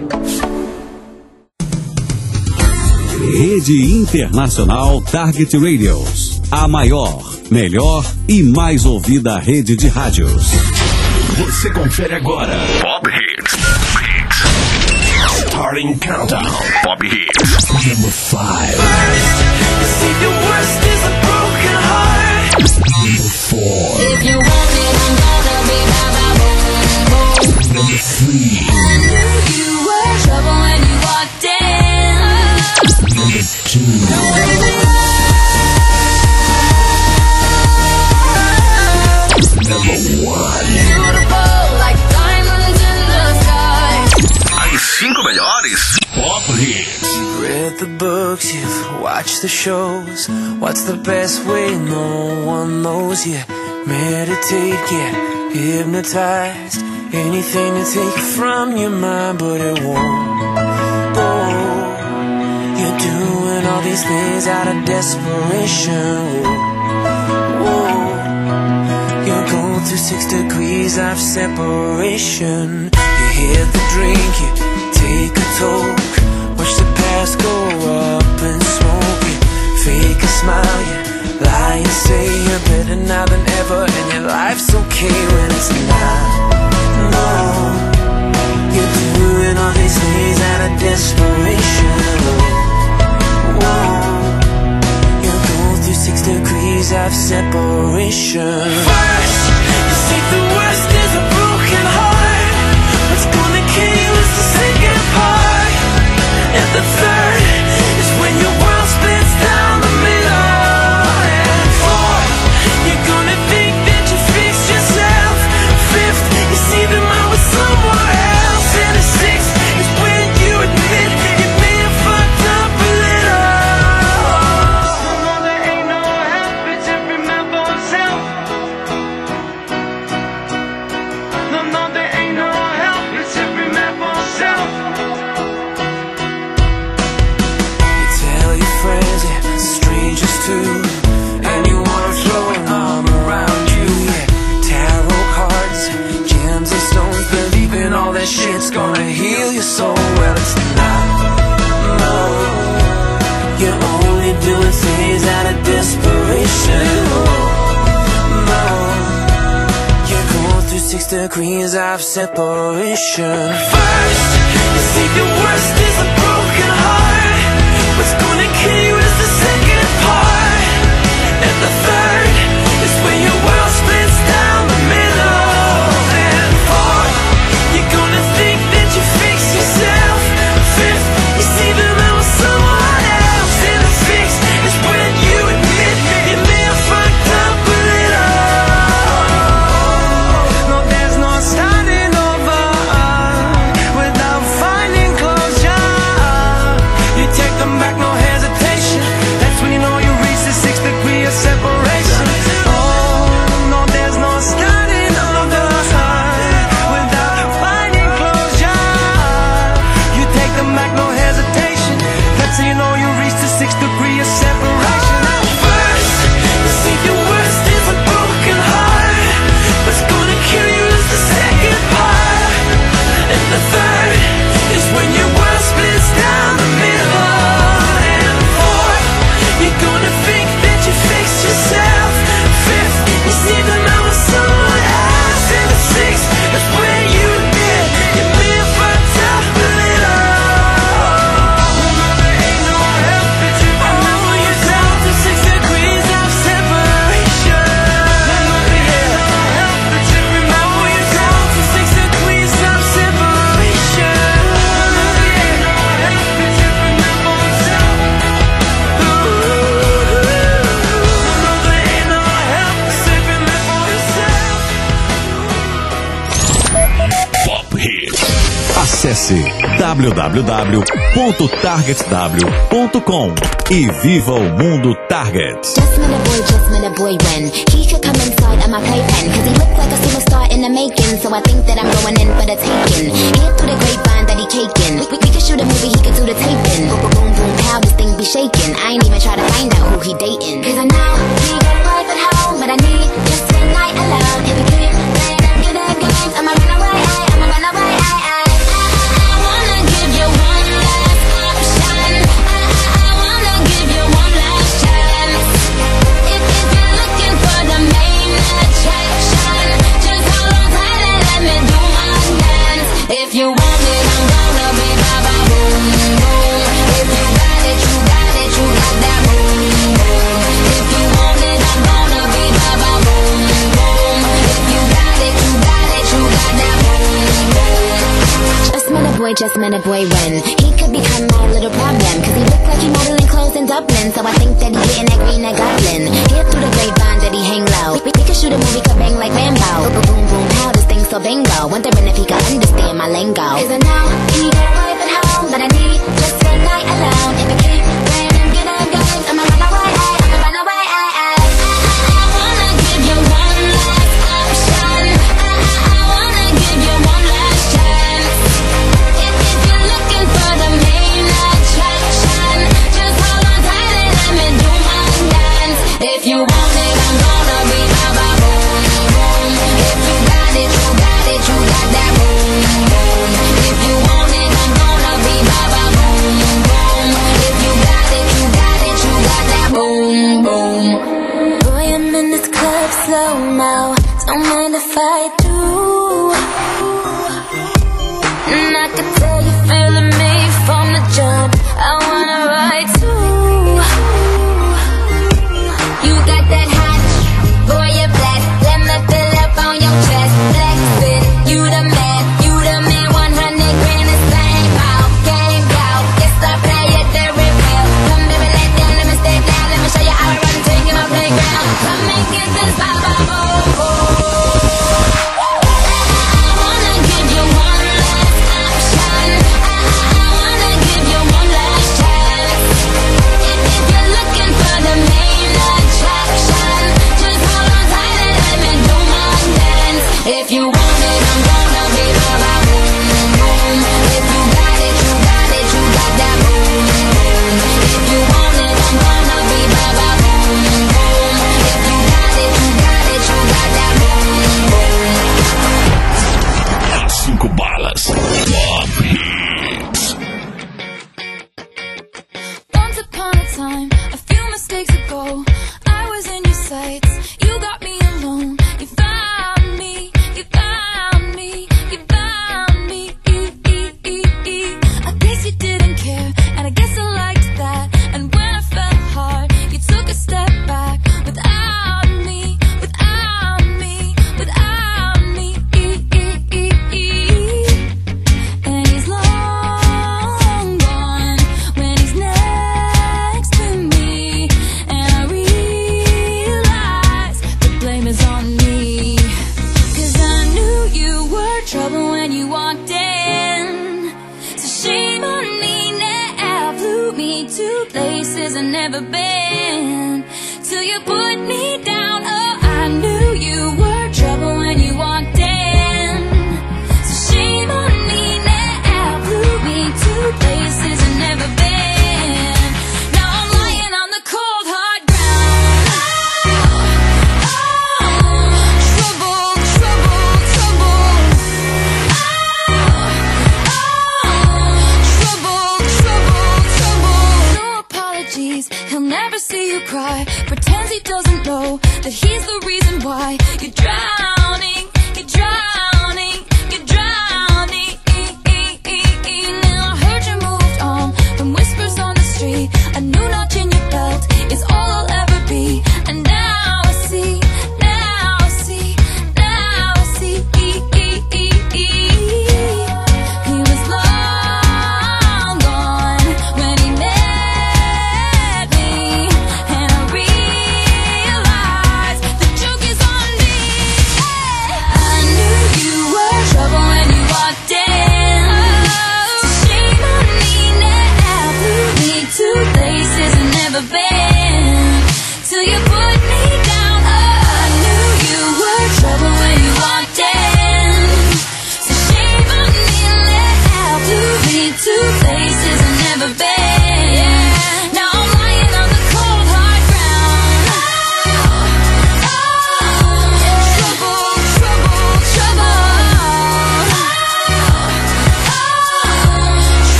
Rede Internacional Target Radios. A maior, melhor e mais ouvida rede de rádios. Você confere agora Pop Hits. Starting Countdown. Pop Hits. Number 5. Number 4. If you want it, I'm gonna be blah, blah, boom, boom. Number 3. I knew you were trouble when you walked in. Number 2. Number 1. Beautiful like diamonds in the sky. As 5 melhores Pop Hits. Read the books, you've watched the shows. What's the best way? No one knows. You meditate, get hypnotized. Anything to take it from your mind, but it won't go. You're doing all these things out of desperation. Whoa. You're going through 6 degrees of separation. You hit the drink, you take a toke. Watch the past go up in smoke. You fake a smile, you lie and say you're better now than ever, and your life's okay when it's not. No, you're doing all these things out of desperation. Whoa, you're going through 6 degrees of separation. First, you see the worst is a broken heart. What's gonna kill you is the second part. And the third is when your world splits down the middle. And fourth, you're gonna think that you fixed yourself. Fifth, you see them out with somewhere else. And the sixth is when you admit you may have fucked up a little. No, there ain't no help, it's every man for himself. No, there ain't no help, it's every man for himself. Tell your friends, yeah, strangers too, and you wanna throw an arm around you, yeah. Tarot cards, gems and stones, believing all that shit's gonna heal your soul. Well, it's not, no. You're only doing things out of desperation. No, you're going through 6 degrees of separation. First, you see the worst is a broken heart. What's gonna kill you is the second part. And the third is when your world splits down the middle. And fourth, you're gonna think that you fixed yourself. Fifth, you see them out with someone else. And the sixth is when you admit you may have fucked up a little. No, there's no starting over without finding closure. You take them back, no hesitation. That's when you know you reach the 6th degree of separation. Oh, no, there's no starting over without finding closure. You take them back, no hesitation. That's when you know you reach the 6th degree of separation. First, you see the worst is a broken heart. What's gonna kill you is the second part. And the third is when your world splits down the middle. And fourth, you're gonna think that you fixed yourself. Fifth, you see them out with someone else. And the sixth is when you admit you may have fucked up a little. There ain't no help, it's you remember yourself. The 6 degrees of separation. There ain't no help, it's you remember yourself. The 6 degrees of separation. There ain't no help, it's you remember yourself. There ain't no help, it's you remember yourself. Pop Hits. Acesse www.targetw.com e viva o mundo Target. Just met a boy when he could come inside of my playpen. Cause he looked like a superstar in the making. So I think that I'm going in for the taking. Hear through the grapevine that he caking. We could shoot a movie, he could do the taping. Boom, boom, boom, boom, pow, this thing be shaking. I ain't even try to find out who he dating. Cause I know he got a wife at home, but I need just one night alone. If he keep playing them good games, I'ma run away, I'ma run away, I wanna get boy just met a boy when he could become my little problem. Cause he looked like he modeling clothes in Dublin. So I think that he getting that green, that goblin. Hear through the grapevine that he hang low. We could shoot a movie, could bang like Rambo. Boom, boom, pow, this thing so bingo. Wondering if he could understand my lingo. Cause I know he got a wife at home, but I need just a night alone. If it keep raining, get on games, I'ma run away, I'ma run away. I wanna give you one last option. I wanna give you one last chance. If you're looking for the main attraction, just hold on tight and let me do my dance. If you want it, I'm gonna be ba-ba boom, boom. If you got it, you got it, you got that boom, boom. If you want it, I'm gonna be ba-ba boom, boom. If you got it, you got it, you got that boom, boom. Boy, I'm in this club slow-mo, don't mind if I do. And I can tell you feeling me from the jump, I wanna ride too. You got that hot, boy, you're blessed. Let me fill up on your chest, flex it. You the man, 100 grand is same out, game out. Yes, I play it very well. Come baby, let down, let me stay down. Let me show you how I run, take you my playground. Come and get this ba-ba boom, boom. I wanna give you one last option. I wanna give you one last chance. If you're looking for the main attraction, just hold on tight and let me do my dance. If you want it, I'm gonna be ba-ba boom, boom. If you got it, you got it, you got that boom, boom. If you want it, I'm gonna be ba-ba boom, boom. If you got it, you got it, you got that boom, boom. As 5 balas. Top Hits. Once upon a time, a few mistakes ago, I was in your sights. You got me alone. You found me. You found me. You found me. I guess you didn't care, and I guess I liked that. And when I fell hard, you took a step back. Without me, without me, without me. And he's long gone when he's next to me. And I realize the blame is on me. 'Cause I knew you were trouble when you walked in. So shame on me now, flew me to places I've never been. Till you put me down, oh, I knew you were trouble when you walked in. So shame on me now, flew me to places I've never been. Now I'm lying on the cold hard ground. Trouble, trouble, trouble. Trouble, trouble, trouble. No apologies, he'll never see you cry. Pretends he doesn't know the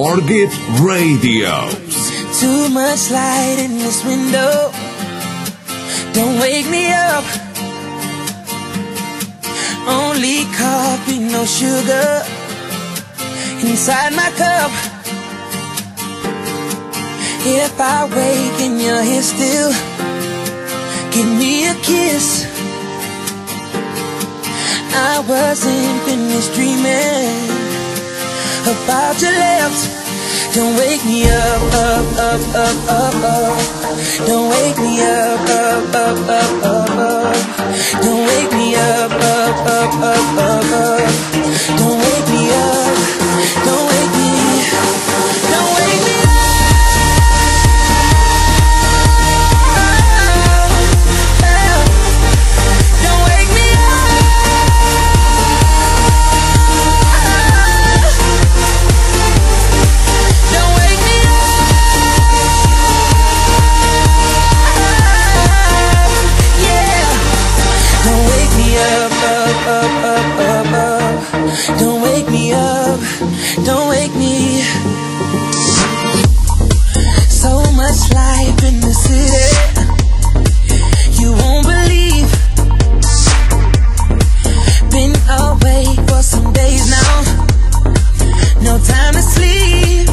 Target Radio. Too much light in this window. Don't wake me up. Only coffee, no sugar inside my cup. If I wake and you're here still, give me a kiss. I wasn't finished dreaming about your lips. Don't wake me up, up, up, up, up, up. Don't wake me up, up, up, up, up, up. Don't wake me up, up, up, up, up, up. Don't wake me up, don't wake me, don't wake me up. Don't wake me up, don't wake me. So much life in the city, you won't believe. Been awake for some days now, no time to sleep.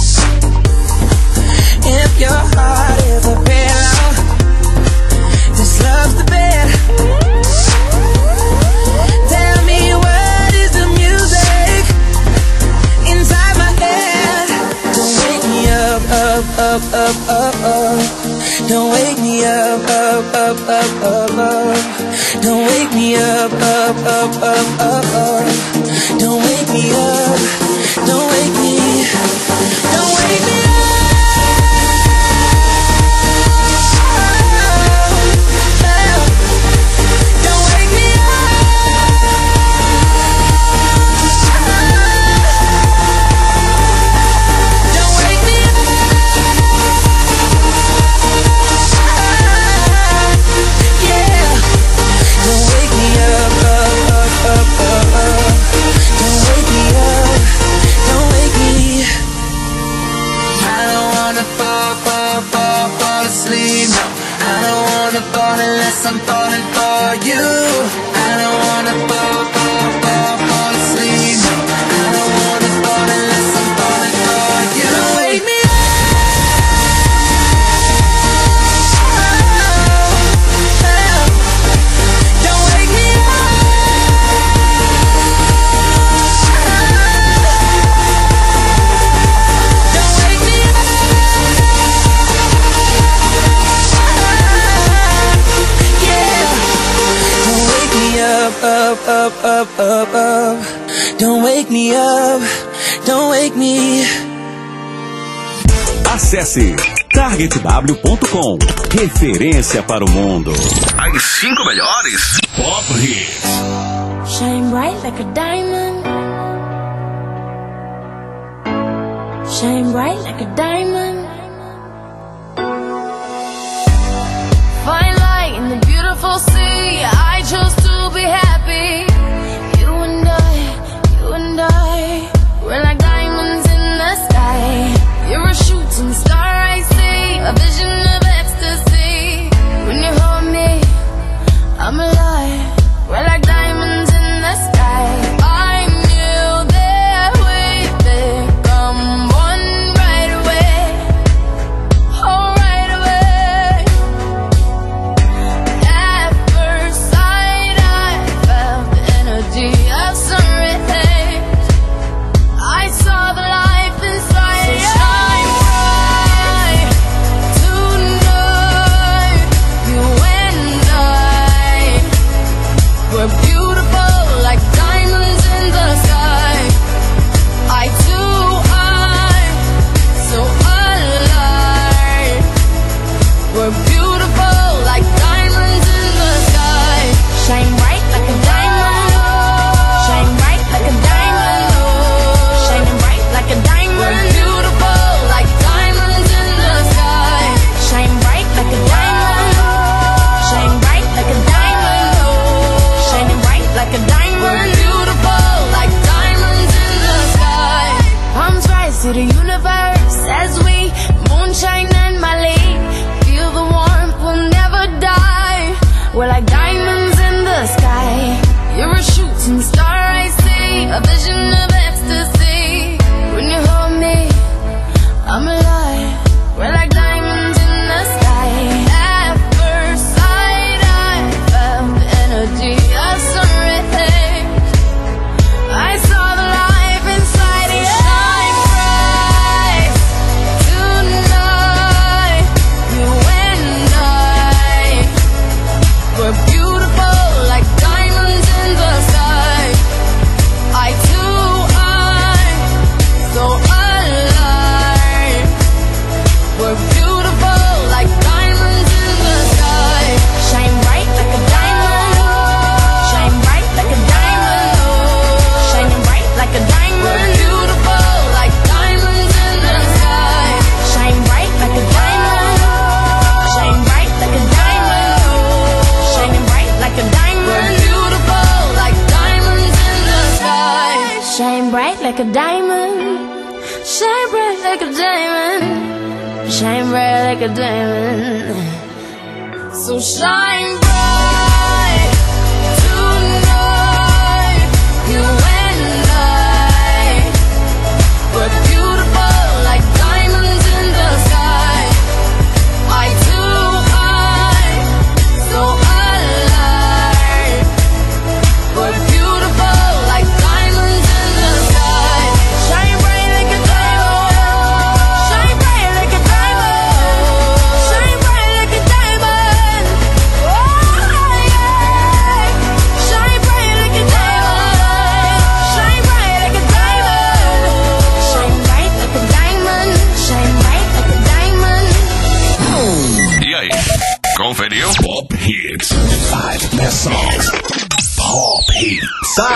If your heart is a pillow, this love's the bed. Tell me what is the music inside my head. Don't wake me up, up, up, up, up, up. Don't wake me up, up, up, up, up, up. Don't wake me up, up, up, up, up, up. Don't wake me up, don't wake me, don't wake me up. Unless I'm falling for you, I don't wanna fall asleep. I don't wanna fall unless I'm falling for you. Don't wake me up. Don't wake me up. Don't wake me up. Up, up, up, up, up. Don't wake me up, don't wake me. Acesse targetw.com. Referência para o mundo. As 5 melhores Pop Hits. Shine bright like a diamond. Shine bright like a diamond. Fine light in the beautiful sea. I chose to be happy. You and I, we're like diamonds in the sky. You're a shooting star, I see, a vision of ecstasy. When you hold me, I'm alive. We're like diamonds in the sky. I knew that we'd become one right away. to the universe as we moonshine and Mali. Feel the warmth, we'll never die. We're like diamonds in the sky. You're a shooting star, I see, a vision of ecstasy. When you hold me, I'm alive. We're like diamonds in the sky. At first sight, I felt the energy of sun rays. I saw the life inside you. Shine bright tonight. You and I, we're beautiful like diamonds in the sky. Eye to eye, so alive. We're beautiful like diamonds in the sky. Shine bright like a diamond. Shine bright like a diamond. Shining bright like a diamond. We're beautiful like diamonds in the sky. Shine bright like a diamond. Shine bright like a diamond. Shining bright like a diamond. We're beautiful like diamonds in the sky. Shine bright like a diamond. Shine bright like a diamond. Shine bright like a diamond. So shine bright tonight. You and I, we're beautiful like diamonds in the sky. Eye to eye, so alive. We're beautiful like diamonds in the sky. Shine bright like a diamond. Shine bright like a diamond. Shine bright like a diamond. Oh yeah. Shine bright like a diamond. Shine bright like a diamond. Shine bright like a diamond. Shine bright like a diamond. E aí, conferiu? Pop Hits. 5 best songs. Pop Hits.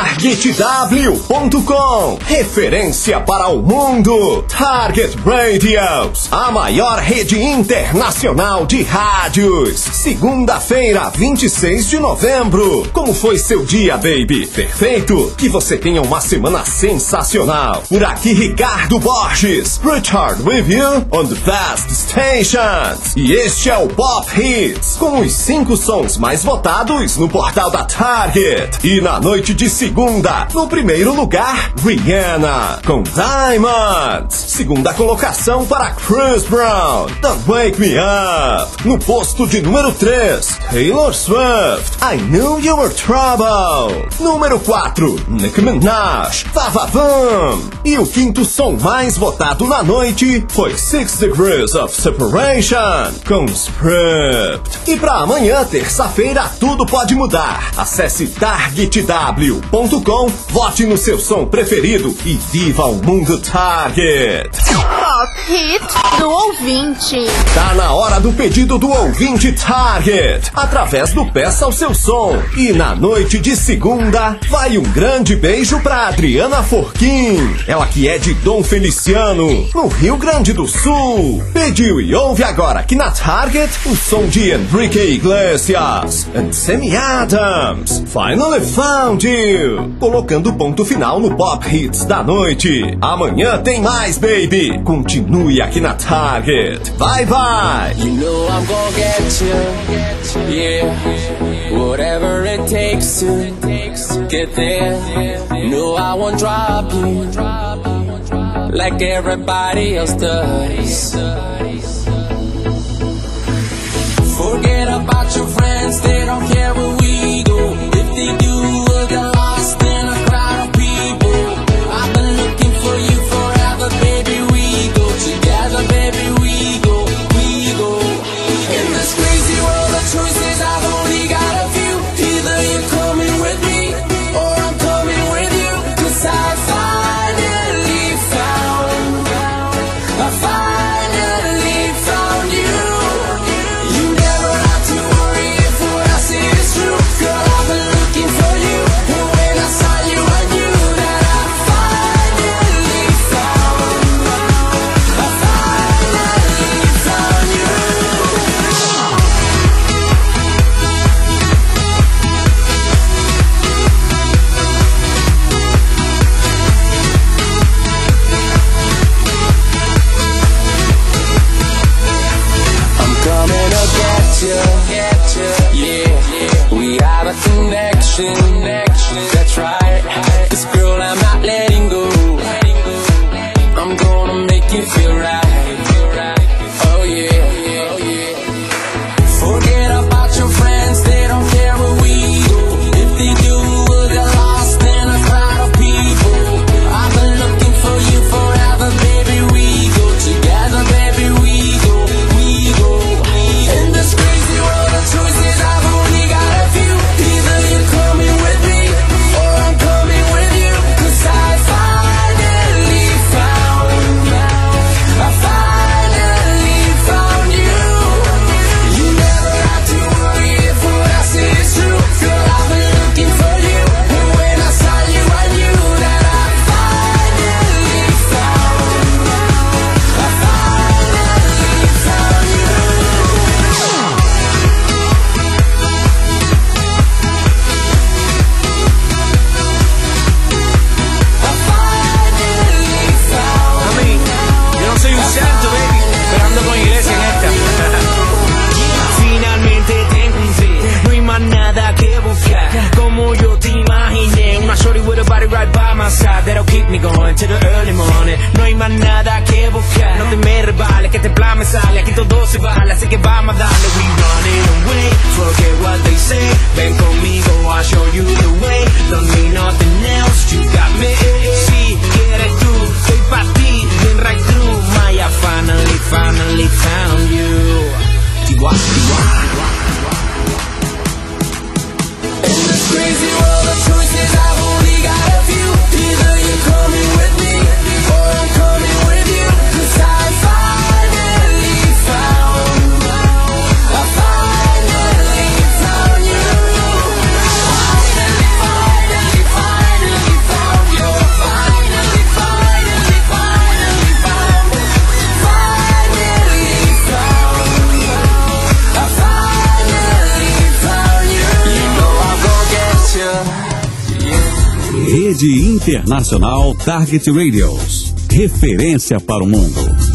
TargetW.com, referência para o mundo. Target Radios, a maior rede internacional de rádios. Segunda-feira, 26 de novembro. Como foi seu dia, baby? Perfeito? Que você tenha uma semana sensacional. Por aqui, Ricardo Borges. Richard with you on the best stations. E este é o Pop Hits, com os 5 sons mais votados no portal da Target. E na noite de segunda, no primeiro lugar, Rihanna, com Diamonds. Segunda colocação para Chris Brown, Don't Wake Me Up. No posto de número 3, Taylor Swift, I Knew You Were Trouble. Número 4, Nicki Minaj, Vavavum. E o quinto som mais votado na noite foi 6 Degrees of Separation, com Script. E para amanhã, terça-feira, tudo pode mudar. Acesse TargetW.com, vote no seu som preferido e viva o mundo Target. Pop Hit do ouvinte. Tá na hora do pedido do ouvinte Target, através do Peça o Seu Som. E na noite de segunda, vai um grande beijo pra Adriana Forquim, ela que é de Dom Feliciano, no Rio Grande do Sul. Pediu e ouve agora aqui na Target o som de Enrique Iglesias and Sammy Adams, Finally Found You, colocando ponto final no Pop Hits da noite. Amanhã tem mais, baby. Continue aqui na Target. Bye, bye. You know I'm gonna get you, yeah. Whatever it takes to get there. No, I won't drop you like everybody else does. Forget about your friends, they don't care where we go. If they do, we'll get lost in a crowd of people. I've been looking for you forever, baby. We go together, baby. We go, we go. In this crazy world of choices, I've only got a few. Either you're coming with me or I'm coming with you. 'Cause I finally found you. You never have to worry if what I say is true. Girl, I've been looking for going to the early morning. No hay más nada que buscar. No te me rebales, que este plan me sale. Aquí todo se vale, así que vamos a darle. We running away, forget what they say. Ven conmigo, I'll show you the way. Don't need nothing else, you got me. Si quieres tú, soy pa' ti. Been right through, Maya, finally found you. In this crazy world of choices, I've only got a few. Either you're coming with me, or I'm coming with you. 'Cause I finally found you. Rede Internacional Target Radios. Referência para o mundo.